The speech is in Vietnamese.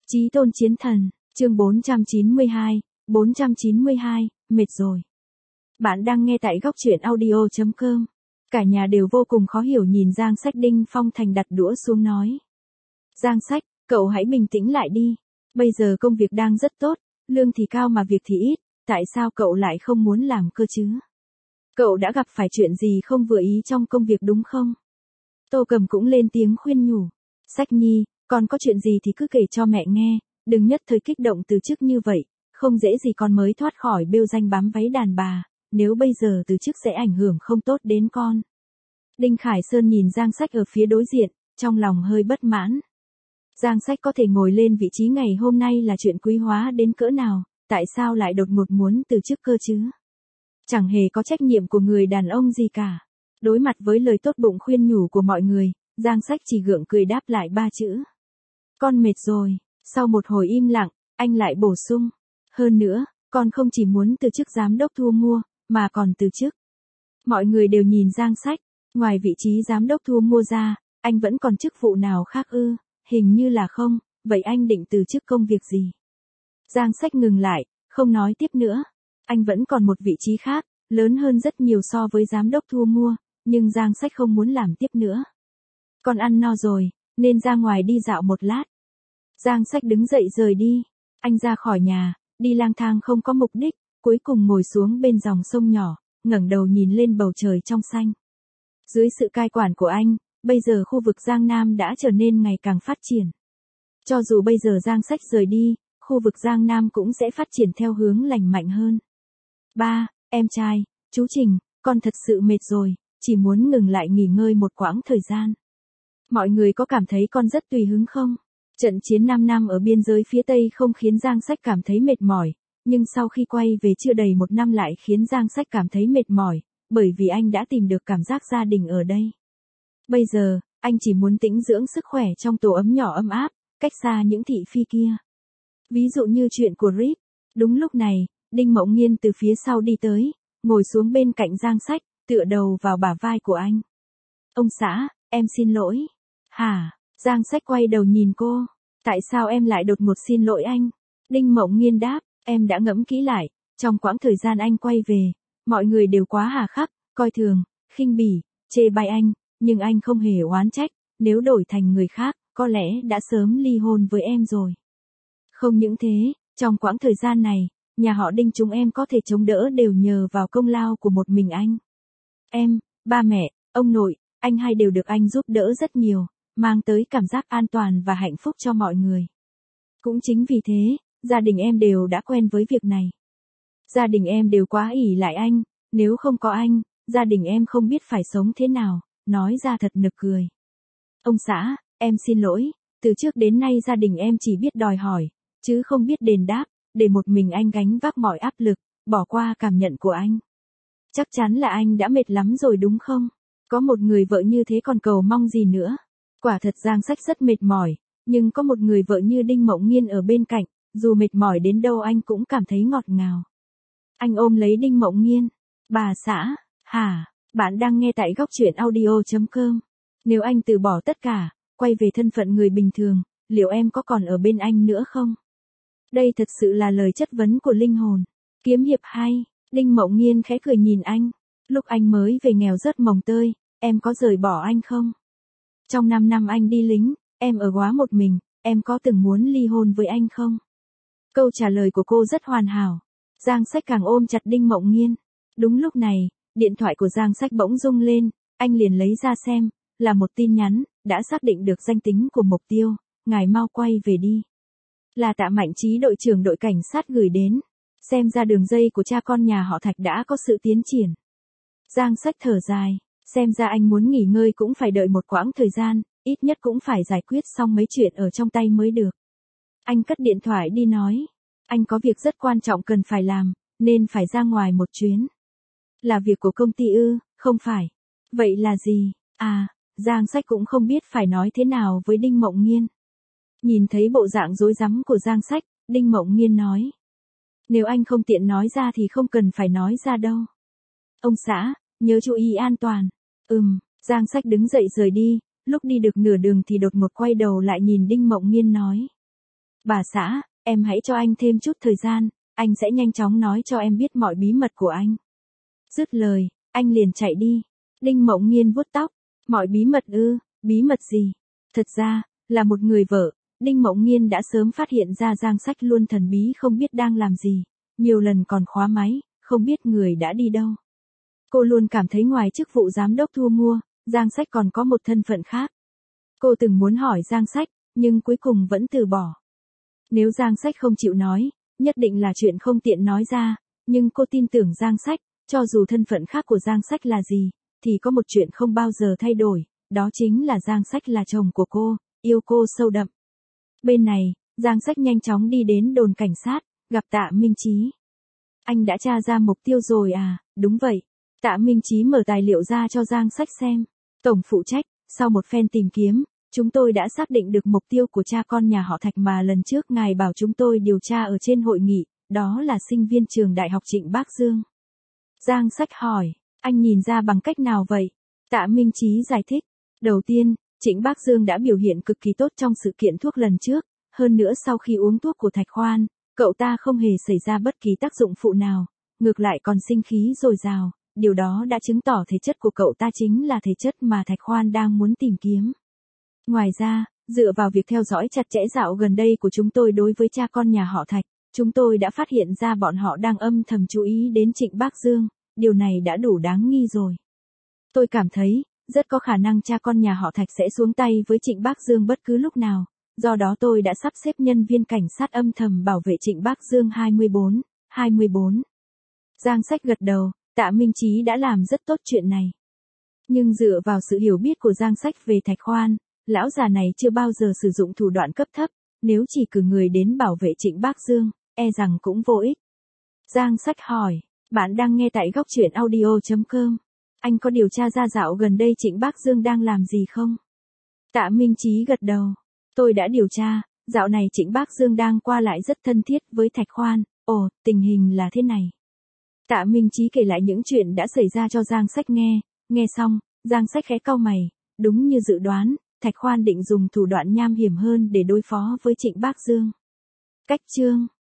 Chí tôn chiến thần, chương 492, mệt rồi. Bạn đang nghe tại góc truyện audio.com. Cả nhà đều vô cùng khó hiểu nhìn Giang Sách. Đinh Phong Thành đặt đũa xuống nói. Giang Sách, cậu hãy bình tĩnh lại đi. Bây giờ công việc đang rất tốt, lương thì cao mà việc thì ít, tại sao cậu lại không muốn làm cơ chứ? Cậu đã gặp phải chuyện gì không vừa ý trong công việc đúng không? Tô Cầm cũng lên tiếng khuyên nhủ. Sách Nhi, con có chuyện gì thì cứ kể cho mẹ nghe, đừng nhất thời kích động từ chức như vậy, không dễ gì con mới thoát khỏi bêu danh bám váy đàn bà, nếu bây giờ từ chức sẽ ảnh hưởng không tốt đến con. Đinh Khải Sơn nhìn Giang Sách ở phía đối diện, trong lòng hơi bất mãn. Giang Sách có thể ngồi lên vị trí ngày hôm nay là chuyện quý hóa đến cỡ nào, tại sao lại đột ngột muốn từ chức cơ chứ? Chẳng hề có trách nhiệm của người đàn ông gì cả. Đối mặt với lời tốt bụng khuyên nhủ của mọi người, Giang Sách chỉ gượng cười đáp lại 3 chữ. Con mệt rồi. Sau một hồi im lặng, anh lại bổ sung. Hơn nữa, con không chỉ muốn từ chức giám đốc thu mua, mà còn từ chức. Mọi người đều nhìn Giang Sách, ngoài vị trí giám đốc thu mua ra, anh vẫn còn chức vụ nào khác ư? Hình như là không, vậy anh định từ chức công việc gì? Giang Sách ngừng lại, không nói tiếp nữa. Anh vẫn còn một vị trí khác, lớn hơn rất nhiều so với giám đốc thu mua, nhưng Giang Sách không muốn làm tiếp nữa. Con ăn no rồi, nên ra ngoài đi dạo một lát. Giang Sách đứng dậy rời đi. Anh ra khỏi nhà, đi lang thang không có mục đích, cuối cùng ngồi xuống bên dòng sông nhỏ, ngẩng đầu nhìn lên bầu trời trong xanh. Dưới sự cai quản của anh, bây giờ khu vực Giang Nam đã trở nên ngày càng phát triển. Cho dù bây giờ Giang Sách rời đi, khu vực Giang Nam cũng sẽ phát triển theo hướng lành mạnh hơn. Ba, em trai, chú Trình, con thật sự mệt rồi, chỉ muốn ngừng lại nghỉ ngơi một quãng thời gian. Mọi người có cảm thấy con rất tùy hứng không? Trận chiến 5 năm ở biên giới phía Tây không khiến Giang Sách cảm thấy mệt mỏi, nhưng sau khi quay về chưa đầy 1 năm lại khiến Giang Sách cảm thấy mệt mỏi, bởi vì anh đã tìm được cảm giác gia đình ở đây. Bây giờ, anh chỉ muốn tĩnh dưỡng sức khỏe trong tổ ấm nhỏ ấm áp, cách xa những thị phi kia. Ví dụ như chuyện của Rip. Đúng lúc này, Đinh Mộng Nghiên từ phía sau đi tới, ngồi xuống bên cạnh Giang Sách, tựa đầu vào bả vai của anh. Ông xã, em xin lỗi. Hả? Giang Sách quay đầu nhìn cô. Tại sao em lại đột ngột xin lỗi anh? Đinh Mộng Nghiên đáp, em đã ngẫm kỹ lại, trong quãng thời gian anh quay về, mọi người đều quá hà khắc, coi thường, khinh bỉ, chê bai anh, nhưng anh không hề oán trách, nếu đổi thành người khác, có lẽ đã sớm ly hôn với em rồi. Không những thế, trong quãng thời gian này, nhà họ Đinh chúng em có thể chống đỡ đều nhờ vào công lao của một mình anh. Em, ba mẹ, ông nội, anh hai đều được anh giúp đỡ rất nhiều, mang tới cảm giác an toàn và hạnh phúc cho mọi người. Cũng chính vì thế, gia đình em đều đã quen với việc này. Gia đình em đều quá ỷ lại anh, nếu không có anh, gia đình em không biết phải sống thế nào, nói ra thật nực cười. Ông xã, em xin lỗi, từ trước đến nay gia đình em chỉ biết đòi hỏi, chứ không biết đền đáp, để một mình anh gánh vác mọi áp lực, bỏ qua cảm nhận của anh. Chắc chắn là anh đã mệt lắm rồi đúng không? Có một người vợ như thế còn cầu mong gì nữa? Quả thật Giang Sách rất mệt mỏi, nhưng có một người vợ như Đinh Mộng Nghiên ở bên cạnh, dù mệt mỏi đến đâu anh cũng cảm thấy ngọt ngào. Anh ôm lấy Đinh Mộng Nghiên. Bà xã, hả, bạn đang nghe tại góc truyện audio.com. Nếu anh từ bỏ tất cả, quay về thân phận người bình thường, liệu em có còn ở bên anh nữa không? Đây thật sự là lời chất vấn của linh hồn. Kiếm hiệp hay, Đinh Mộng Nghiên khẽ cười nhìn anh. Lúc anh mới về nghèo rớt mồng tơi, em có rời bỏ anh không? Trong 5 năm anh đi lính, em ở góa một mình, em có từng muốn ly hôn với anh không? Câu trả lời của cô rất hoàn hảo. Giang Sách càng ôm chặt Đinh Mộng Nghiên. Đúng lúc này, điện thoại của Giang Sách bỗng rung lên, anh liền lấy ra xem, là một tin nhắn, đã xác định được danh tính của mục tiêu, ngài mau quay về đi. Là Tạ Mạnh Trí đội trưởng đội cảnh sát gửi đến. Xem ra đường dây của cha con nhà họ Thạch đã có sự tiến triển. Giang Sách thở dài, xem ra anh muốn nghỉ ngơi cũng phải đợi một quãng thời gian, ít nhất cũng phải giải quyết xong mấy chuyện ở trong tay mới được. Anh cất điện thoại đi nói, anh có việc rất quan trọng cần phải làm, nên phải ra ngoài một chuyến. Là việc của công ty ư? Không phải. Vậy là gì? À, Giang Sách cũng không biết phải nói thế nào với Đinh Mộng Nghiên. Nhìn thấy bộ dạng rối rắm của Giang Sách, Đinh Mộng Nghiên nói. Nếu anh không tiện nói ra thì không cần phải nói ra đâu. Ông xã, nhớ chú ý an toàn. Giang Sách đứng dậy rời đi, lúc đi được nửa đường thì đột ngột quay đầu lại nhìn Đinh Mộng Nghiên nói. Bà xã, em hãy cho anh thêm chút thời gian, anh sẽ nhanh chóng nói cho em biết mọi bí mật của anh. Dứt lời, anh liền chạy đi. Đinh Mộng Nghiên vuốt tóc. Mọi bí mật ư, bí mật gì? Thật ra, là một người vợ, Đinh Mộng Nghiên đã sớm phát hiện ra Giang Sách luôn thần bí không biết đang làm gì. Nhiều lần còn khóa máy, không biết người đã đi đâu. Cô luôn cảm thấy ngoài chức vụ giám đốc thu mua, Giang Sách còn có một thân phận khác. Cô từng muốn hỏi Giang Sách, nhưng cuối cùng vẫn từ bỏ. Nếu Giang Sách không chịu nói, nhất định là chuyện không tiện nói ra, nhưng cô tin tưởng Giang Sách, cho dù thân phận khác của Giang Sách là gì, thì có một chuyện không bao giờ thay đổi, đó chính là Giang Sách là chồng của cô, yêu cô sâu đậm. Bên này, Giang Sách nhanh chóng đi đến đồn cảnh sát, gặp Tạ Minh Chí. Anh đã tra ra mục tiêu rồi à? Đúng vậy. Tạ Minh Chí mở tài liệu ra cho Giang Sách xem. Tổng phụ trách, sau một phen tìm kiếm, chúng tôi đã xác định được mục tiêu của cha con nhà họ Thạch mà lần trước ngài bảo chúng tôi điều tra ở trên hội nghị, đó là sinh viên trường đại học Trịnh Bác Dương. Giang Sách hỏi, anh nhìn ra bằng cách nào vậy? Tạ Minh Chí giải thích, đầu tiên, Trịnh Bác Dương đã biểu hiện cực kỳ tốt trong sự kiện thuốc lần trước, hơn nữa sau khi uống thuốc của Thạch Khoan, cậu ta không hề xảy ra bất kỳ tác dụng phụ nào, ngược lại còn sinh khí dồi dào, điều đó đã chứng tỏ thể chất của cậu ta chính là thể chất mà Thạch Khoan đang muốn tìm kiếm. Ngoài ra, dựa vào việc theo dõi chặt chẽ dạo gần đây của chúng tôi đối với cha con nhà họ Thạch, chúng tôi đã phát hiện ra bọn họ đang âm thầm chú ý đến Trịnh Bác Dương, điều này đã đủ đáng nghi rồi. Tôi cảm thấy, rất có khả năng cha con nhà họ Thạch sẽ xuống tay với Trịnh Bác Dương bất cứ lúc nào, do đó tôi đã sắp xếp nhân viên cảnh sát âm thầm bảo vệ Trịnh Bác Dương 24. Giang Sách gật đầu, Tạ Minh Chí đã làm rất tốt chuyện này. Nhưng dựa vào sự hiểu biết của Giang Sách về Thạch Khoan, lão già này chưa bao giờ sử dụng thủ đoạn cấp thấp, nếu chỉ cử người đến bảo vệ Trịnh Bác Dương, e rằng cũng vô ích. Giang Sách hỏi, bạn đang nghe tại góc truyện audio.com. Anh có điều tra ra dạo gần đây Trịnh Bác Dương đang làm gì không? Tạ Minh Chí gật đầu. Tôi đã điều tra, dạo này Trịnh Bác Dương đang qua lại rất thân thiết với Thạch Khoan. Ồ, tình hình là thế này. Tạ Minh Chí kể lại những chuyện đã xảy ra cho Giang Sách nghe. Nghe xong, Giang Sách khẽ cau mày. Đúng như dự đoán, Thạch Khoan định dùng thủ đoạn nham hiểm hơn để đối phó với Trịnh Bác Dương. Cách chương